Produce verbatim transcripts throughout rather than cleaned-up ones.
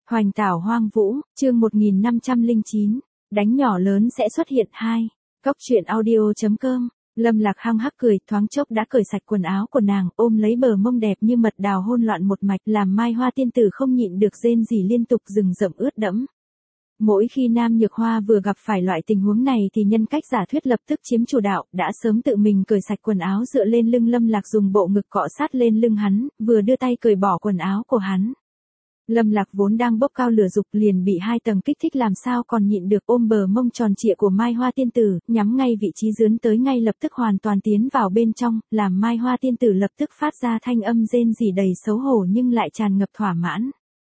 Hoành tảo hoang vũ, chương một nghìn năm trăm lẻ chín, đánh nhỏ lớn sẽ xuất hiện hai. Cóc truyện audio chấm com. Lâm Lạc hăng hắc cười, thoáng chốc đã cởi sạch quần áo của nàng, ôm lấy bờ mông đẹp như mật đào hôn loạn một mạch, làm Mai Hoa tiên tử không nhịn được rên rỉ liên tục, rừng rậm ướt đẫm. Mỗi khi Nam Nhược Hoa vừa gặp phải loại tình huống này thì nhân cách giả thuyết lập tức chiếm chủ đạo, đã sớm tự mình cởi sạch quần áo dựa lên lưng Lâm Lạc, dùng bộ ngực cọ sát lên lưng hắn, vừa đưa tay cởi bỏ quần áo của hắn. Lâm Lạc vốn đang bốc cao lửa dục liền bị hai tầng kích thích làm sao còn nhịn được, ôm bờ mông tròn trịa của Mai Hoa tiên tử, nhắm ngay vị trí dướn tới, ngay lập tức hoàn toàn tiến vào bên trong, làm Mai Hoa tiên tử lập tức phát ra thanh âm rên rỉ đầy xấu hổ nhưng lại tràn ngập thỏa mãn.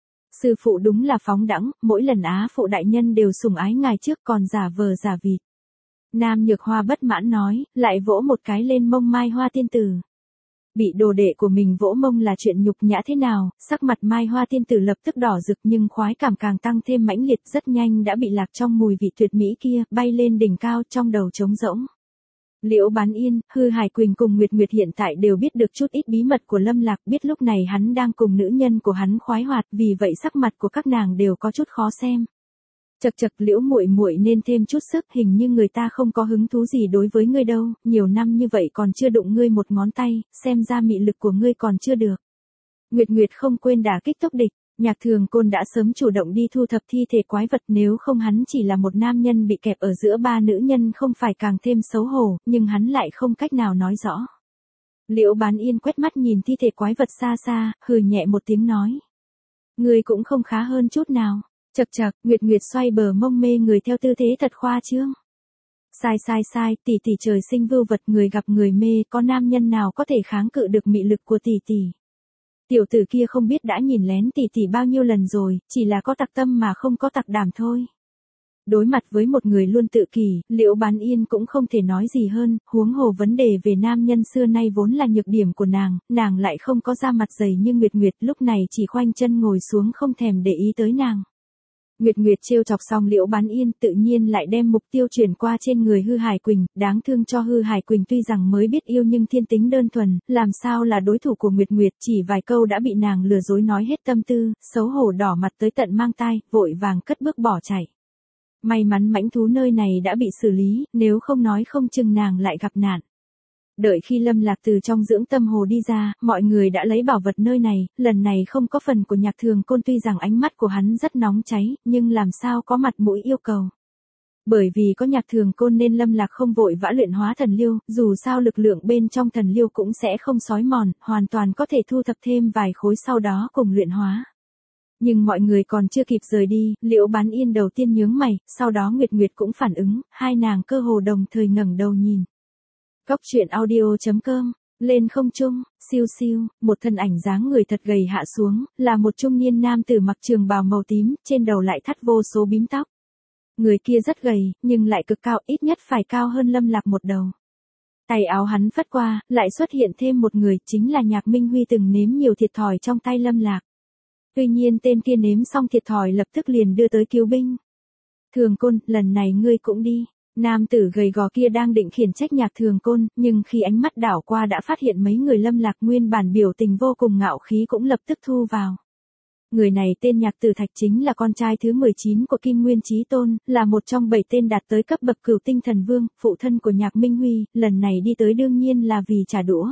Sư phụ đúng là phóng đãng, mỗi lần á phụ đại nhân đều sủng ái ngài trước còn giả vờ giả vịt. Nam Nhược Hoa bất mãn nói, lại vỗ một cái lên mông Mai Hoa tiên tử. Bị đồ đệ của mình vỗ mông là chuyện nhục nhã thế nào, sắc mặt Mai Hoa tiên tử lập tức đỏ rực nhưng khoái cảm càng tăng thêm mãnh liệt, rất nhanh đã bị lạc trong mùi vị tuyệt mỹ kia, bay lên đỉnh cao, trong đầu trống rỗng. Liễu Bán Yên, Hư Hải Quỳnh cùng Nguyệt Nguyệt hiện tại đều biết được chút ít bí mật của Lâm Lạc, biết lúc này hắn đang cùng nữ nhân của hắn khoái hoạt, vì vậy sắc mặt của các nàng đều có chút khó xem. Chậc chậc, Liễu muội muội nên thêm chút sức, hình như người ta không có hứng thú gì đối với ngươi đâu, nhiều năm như vậy còn chưa đụng ngươi một ngón tay, xem ra mị lực của ngươi còn chưa được. Nguyệt Nguyệt không quên đả kích tốc địch, Nhạc Thường Côn đã sớm chủ động đi thu thập thi thể quái vật, nếu không hắn chỉ là một nam nhân bị kẹp ở giữa ba nữ nhân không phải càng thêm xấu hổ, nhưng hắn lại không cách nào nói rõ. Liễu Bán Yên quét mắt nhìn thi thể quái vật xa xa, hừ nhẹ một tiếng nói. Ngươi cũng không khá hơn chút nào. Chậc chậc, Nguyệt Nguyệt xoay bờ mông mê người theo tư thế thật khoa trương. Sai sai sai, tỷ tỷ trời sinh vưu vật, người gặp người mê, có nam nhân nào có thể kháng cự được mị lực của tỷ tỷ. Tiểu tử kia không biết đã nhìn lén tỷ tỷ bao nhiêu lần rồi, chỉ là có tặc tâm mà không có tặc đảm thôi. Đối mặt với một người luôn tự kỷ, Liễu Bán Yên cũng không thể nói gì hơn, huống hồ vấn đề về nam nhân xưa nay vốn là nhược điểm của nàng, nàng lại không có da mặt dày như Nguyệt Nguyệt, lúc này chỉ khoanh chân ngồi xuống không thèm để ý tới nàng. Nguyệt Nguyệt trêu chọc xong Liễu Bán Yên, tự nhiên lại đem mục tiêu chuyển qua trên người Hư Hải Quỳnh, đáng thương cho Hư Hải Quỳnh tuy rằng mới biết yêu nhưng thiên tính đơn thuần, làm sao là đối thủ của Nguyệt Nguyệt, chỉ vài câu đã bị nàng lừa dối nói hết tâm tư, xấu hổ đỏ mặt tới tận mang tai, vội vàng cất bước bỏ chạy. May mắn mãnh thú nơi này đã bị xử lý, nếu không nói không chừng nàng lại gặp nạn. Đợi khi Lâm Lạc từ trong dưỡng tâm hồ đi ra, mọi người đã lấy bảo vật nơi này, lần này không có phần của Nhạc Thường Côn, tuy rằng ánh mắt của hắn rất nóng cháy, nhưng làm sao có mặt mũi yêu cầu. Bởi vì có Nhạc Thường Côn nên Lâm Lạc không vội vã luyện hóa thần liêu, dù sao lực lượng bên trong thần liêu cũng sẽ không xói mòn, hoàn toàn có thể thu thập thêm vài khối sau đó cùng luyện hóa. Nhưng mọi người còn chưa kịp rời đi, Liễu Bán Yên đầu tiên nhướng mày, sau đó Nguyệt Nguyệt cũng phản ứng, hai nàng cơ hồ đồng thời ngẩng đầu nhìn. Cóc truyện audio chấm com, lên không trung, siêu siêu, một thân ảnh dáng người thật gầy hạ xuống, là một trung niên nam tử mặc trường bào màu tím, trên đầu lại thắt vô số bím tóc. Người kia rất gầy, nhưng lại cực cao, ít nhất phải cao hơn Lâm Lạc một đầu. Tay áo hắn phất qua, lại xuất hiện thêm một người, chính là Nhạc Minh Huy từng nếm nhiều thiệt thòi trong tay Lâm Lạc. Tuy nhiên tên kia nếm xong thiệt thòi lập tức liền đưa tới cứu binh. Thường Côn, lần này ngươi cũng đi. Nam tử gầy gò kia đang định khiển trách Nhạc Thường Côn, nhưng khi ánh mắt đảo qua đã phát hiện mấy người Lâm Lạc nguyên bản biểu tình vô cùng ngạo khí cũng lập tức thu vào. Người này tên Nhạc Tử Thạch, chính là con trai thứ mười chín của Kim Nguyên Chí Tôn, là một trong bảy tên đạt tới cấp bậc Cửu Tinh Thần Vương, phụ thân của Nhạc Minh Huy, lần này đi tới đương nhiên là vì trả đũa.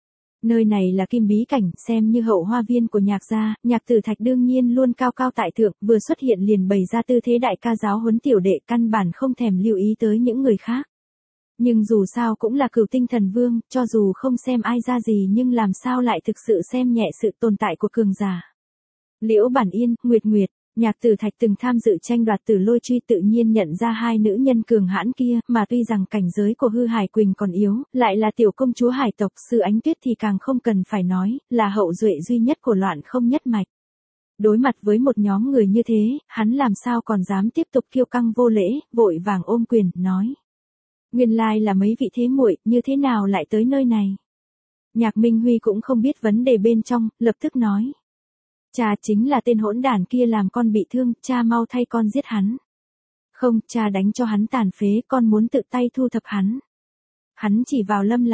Nơi này là Kim Bí Cảnh, xem như hậu hoa viên của Nhạc gia, Nhạc Tử Thạch đương nhiên luôn cao cao tại thượng, vừa xuất hiện liền bày ra tư thế đại ca giáo huấn tiểu đệ, căn bản không thèm lưu ý tới những người khác. Nhưng dù sao cũng là Cửu Tinh Thần Vương, cho dù không xem ai ra gì nhưng làm sao lại thực sự xem nhẹ sự tồn tại của cường giả. Liễu Bản Yên, Nguyệt Nguyệt, Nhạc Tử Thạch từng tham dự tranh đoạt Tử Lôi Truy, tự nhiên nhận ra hai nữ nhân cường hãn kia, mà tuy rằng cảnh giới của Hư Hải Quỳnh còn yếu, lại là tiểu công chúa hải tộc, Sư Ánh Tuyết thì càng không cần phải nói, là hậu duệ duy nhất của Loạn Không Nhất Mạch. Đối mặt với một nhóm người như thế, hắn làm sao còn dám tiếp tục kiêu căng vô lễ, vội vàng ôm quyền, nói. Nguyên lai là mấy vị thế muội, như thế nào lại tới nơi này? Nhạc Minh Huy cũng không biết vấn đề bên trong, lập tức nói. Cha chính là tên hỗn đản kia làm con bị thương, cha mau thay con giết hắn. Không, cha đánh cho hắn tàn phế, con muốn tự tay thu thập hắn. Hắn chỉ vào Lâm Lạc,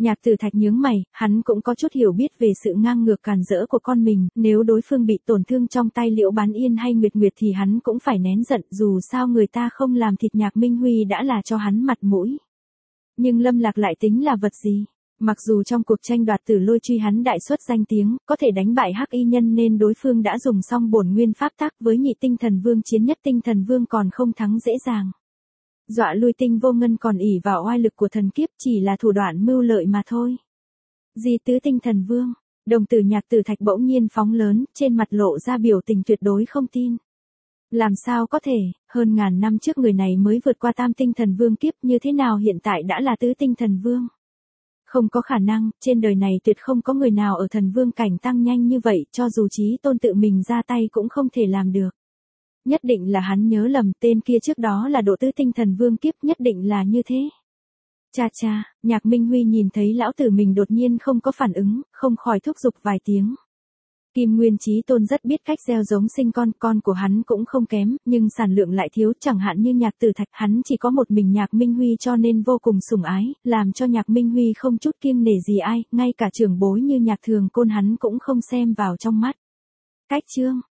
Nhạc Tử Thạch nhướng mày, hắn cũng có chút hiểu biết về sự ngang ngược càn rỡ của con mình, nếu đối phương bị tổn thương trong tay Liễu Bán Yên hay Nguyệt Nguyệt thì hắn cũng phải nén giận, dù sao người ta không làm thịt Nhạc Minh Huy đã là cho hắn mặt mũi. Nhưng Lâm Lạc lại tính là vật gì? Mặc dù trong cuộc tranh đoạt Tử Lôi truy hắn đại xuất danh tiếng, có thể đánh bại Hắc Y Nhân nên đối phương đã dùng xong bổn nguyên pháp tắc với Nhị Tinh Thần Vương chiến nhất Tinh Thần Vương còn không thắng dễ dàng. Dọa lui Tinh Vô Ngân còn ỷ vào oai lực của thần kiếp chỉ là thủ đoạn mưu lợi mà thôi. Gì tứ Tinh Thần Vương? Đồng tử Nhạc Tử Thạch bỗng nhiên phóng lớn, trên mặt lộ ra biểu tình tuyệt đối không tin. Làm sao có thể, hơn ngàn năm trước người này mới vượt qua Tam Tinh Thần Vương kiếp, như thế nào hiện tại đã là tứ Tinh Thần Vương? Không có khả năng, trên đời này tuyệt không có người nào ở thần vương cảnh tăng nhanh như vậy, cho dù Chí Tôn tự mình ra tay cũng không thể làm được. Nhất định là hắn nhớ lầm, tên kia trước đó là độ tứ tinh thần vương kiếp, nhất định là như thế. Cha cha, Nhạc Minh Huy nhìn thấy lão tử mình đột nhiên không có phản ứng, không khỏi thúc giục vài tiếng. Kim Nguyên Chí Tôn rất biết cách gieo giống sinh con, con của hắn cũng không kém, nhưng sản lượng lại thiếu, chẳng hạn như Nhạc Tử Thạch, hắn chỉ có một mình Nhạc Minh Huy cho nên vô cùng sủng ái, làm cho Nhạc Minh Huy không chút kiêng nể gì ai, ngay cả trưởng bối như Nhạc Thường Côn hắn cũng không xem vào trong mắt. Cách chương